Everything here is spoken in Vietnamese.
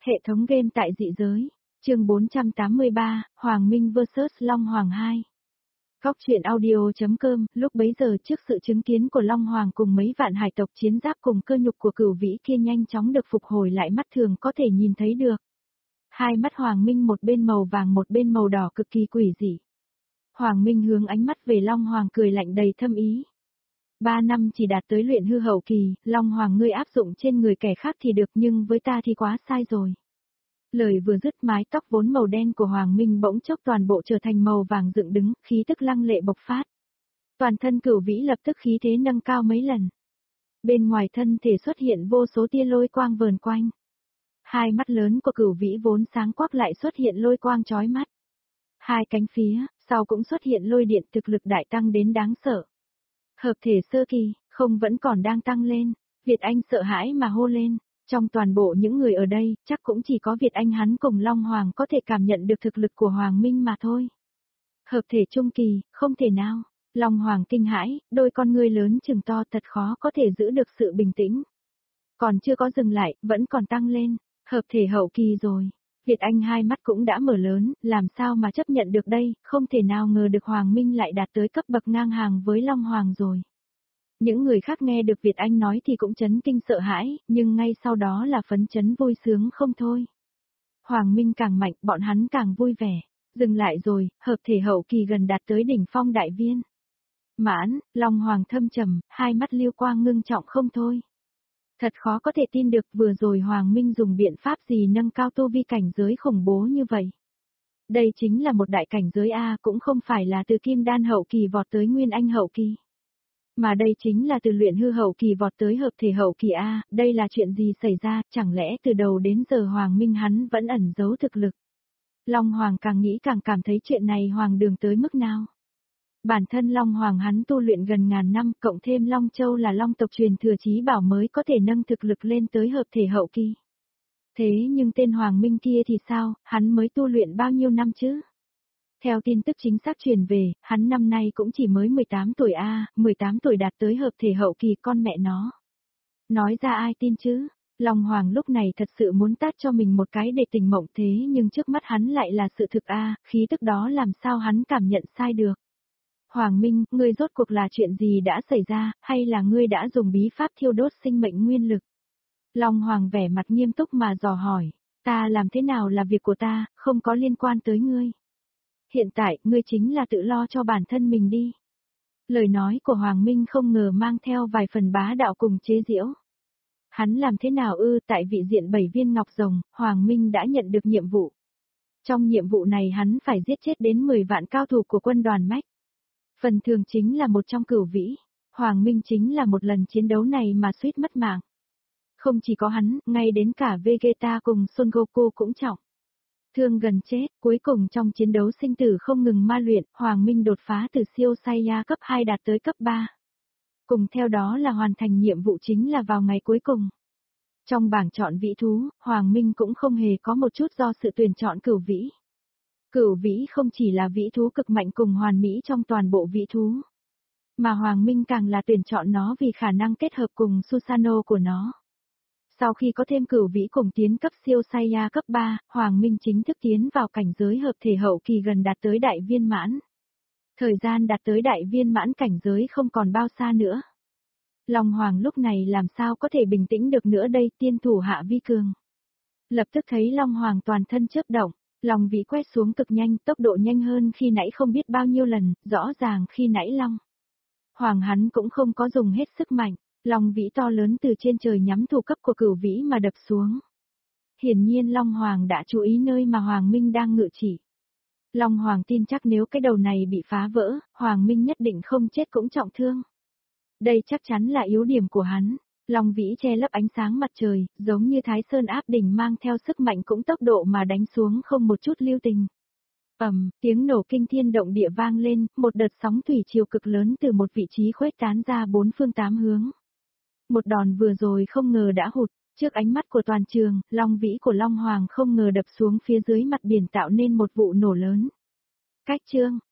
Hệ thống game tại dị giới. Chương 483, Hoàng Minh vs Long Hoàng 2. Góc truyện audio.com, lúc bấy giờ trước sự chứng kiến của Long Hoàng cùng mấy vạn hải tộc chiến giáp cùng cơ nhục của Cửu Vĩ kia nhanh chóng được phục hồi lại, mắt thường có thể nhìn thấy được. Hai mắt Hoàng Minh một bên màu vàng một bên màu đỏ cực kỳ quỷ dị. Hoàng Minh hướng ánh mắt về Long Hoàng cười lạnh đầy thâm ý. 3 năm chỉ đạt tới luyện hư hậu kỳ, Long Hoàng ngươi áp dụng trên người kẻ khác thì được nhưng với ta thì quá sai rồi. Lời vừa dứt, mái tóc vốn màu đen của Hoàng Minh bỗng chốc toàn bộ trở thành màu vàng dựng đứng, khí tức lăng lệ bộc phát. Toàn thân Cửu Vĩ lập tức khí thế nâng cao mấy lần. Bên ngoài thân thể xuất hiện vô số tia lôi quang vờn quanh. Hai mắt lớn của Cửu Vĩ vốn sáng quắc lại xuất hiện lôi quang chói mắt. Hai cánh phía sau cũng xuất hiện lôi điện, thực lực đại tăng đến đáng sợ. Hợp thể sơ kỳ, không vẫn còn đang tăng lên. Việt Anh sợ hãi mà hô lên. Trong toàn bộ những người ở đây, chắc cũng chỉ có Việt Anh hắn cùng Long Hoàng có thể cảm nhận được thực lực của Hoàng Minh mà thôi. Hợp thể trung kỳ, không thể nào. Long Hoàng kinh hãi, đôi con ngươi lớn chừng to thật khó có thể giữ được sự bình tĩnh. Còn chưa có dừng lại, vẫn còn tăng lên. Hợp thể hậu kỳ rồi. Việt Anh hai mắt cũng đã mở lớn, làm sao mà chấp nhận được đây, không thể nào ngờ được Hoàng Minh lại đạt tới cấp bậc ngang hàng với Long Hoàng rồi. Những người khác nghe được Việt Anh nói thì cũng chấn kinh sợ hãi, nhưng ngay sau đó là phấn chấn vui sướng không thôi. Hoàng Minh càng mạnh, bọn hắn càng vui vẻ. Dừng lại rồi, hợp thể hậu kỳ gần đạt tới đỉnh phong đại viên. Mãn, Long Hoàng thâm trầm, hai mắt lưu quang ngưng trọng không thôi. Thật khó có thể tin được vừa rồi Hoàng Minh dùng biện pháp gì nâng cao tu vi cảnh giới khủng bố như vậy. Đây chính là một đại cảnh giới A, cũng không phải là từ kim đan hậu kỳ vọt tới nguyên anh hậu kỳ. Mà đây chính là từ luyện hư hậu kỳ vọt tới hợp thể hậu kỳ A, đây là chuyện gì xảy ra, chẳng lẽ từ đầu đến giờ Hoàng Minh hắn vẫn ẩn giấu thực lực. Long Hoàng càng nghĩ càng cảm thấy chuyện này hoàng đường tới mức nào. Bản thân Long Hoàng hắn tu luyện gần ngàn năm, cộng thêm Long Châu là Long tộc truyền thừa chí bảo mới có thể nâng thực lực lên tới hợp thể hậu kỳ. Thế nhưng tên Hoàng Minh kia thì sao, hắn mới tu luyện bao nhiêu năm chứ? Theo tin tức chính xác truyền về, hắn năm nay cũng chỉ mới 18 tuổi A, 18 tuổi đạt tới hợp thể hậu kỳ, con mẹ nó. Nói ra ai tin chứ? Long Hoàng lúc này thật sự muốn tát cho mình một cái để tỉnh mộng, thế nhưng trước mắt hắn lại là sự thực A, khí tức đó làm sao hắn cảm nhận sai được. Hoàng Minh, ngươi rốt cuộc là chuyện gì đã xảy ra, hay là ngươi đã dùng bí pháp thiêu đốt sinh mệnh nguyên lực? Long Hoàng vẻ mặt nghiêm túc mà dò hỏi, ta làm thế nào là việc của ta, không có liên quan tới ngươi. Hiện tại, ngươi chính là tự lo cho bản thân mình đi. Lời nói của Hoàng Minh không ngờ mang theo vài phần bá đạo cùng chế giễu. Hắn làm thế nào tại vị diện 7 viên ngọc rồng, Hoàng Minh đã nhận được nhiệm vụ. Trong nhiệm vụ này hắn phải giết chết đến 10 vạn cao thủ của quân đoàn Mech. Phần thưởng chính là một trong Cửu Vĩ. Hoàng Minh chính là một lần chiến đấu này mà suýt mất mạng. Không chỉ có hắn, ngay đến cả Vegeta cùng Son Goku cũng trọng thương gần chết, cuối cùng trong chiến đấu sinh tử không ngừng ma luyện, Hoàng Minh đột phá từ siêu Saiya cấp 2 đạt tới cấp 3. Cùng theo đó là hoàn thành nhiệm vụ chính là vào ngày cuối cùng. Trong bảng chọn vĩ thú, Hoàng Minh cũng không hề có một chút do sự tuyển chọn Cửu Vĩ. Cửu Vĩ không chỉ là vĩ thú cực mạnh cùng hoàn mỹ trong toàn bộ vĩ thú, mà Hoàng Minh càng là tuyển chọn nó vì khả năng kết hợp cùng Susanoo của nó. Sau khi có thêm Cửu Vĩ cùng tiến cấp siêu Saiya cấp 3, Hoàng Minh chính thức tiến vào cảnh giới hợp thể hậu kỳ gần đạt tới đại viên mãn. Thời gian đạt tới đại viên mãn cảnh giới không còn bao xa nữa. Long Hoàng lúc này làm sao có thể bình tĩnh được nữa đây, tiên thủ hạ vi cường. Lập tức thấy Long Hoàng toàn thân chớp động, Long Vĩ quét xuống cực nhanh, tốc độ nhanh hơn khi nãy không biết bao nhiêu lần, rõ ràng khi nãy Long Hoàng hắn cũng không có dùng hết sức mạnh. Long Vĩ to lớn từ trên trời nhắm thủ cấp của Cửu Vĩ mà đập xuống. Hiển nhiên Long Hoàng đã chú ý nơi mà Hoàng Minh đang ngự chỉ. Long Hoàng tin chắc nếu cái đầu này bị phá vỡ, Hoàng Minh nhất định không chết cũng trọng thương. Đây chắc chắn là yếu điểm của hắn. Long Vĩ che lấp ánh sáng mặt trời, giống như Thái Sơn áp đỉnh mang theo sức mạnh cũng tốc độ mà đánh xuống không một chút lưu tình. Tiếng nổ kinh thiên động địa vang lên, một đợt sóng thủy triều cực lớn từ một vị trí khuếch tán ra bốn phương tám hướng. Một đòn vừa rồi không ngờ đã hụt, trước ánh mắt của toàn trường, Long Vĩ của Long Hoàng không ngờ đập xuống phía dưới mặt biển tạo nên một vụ nổ lớn. Cách chương,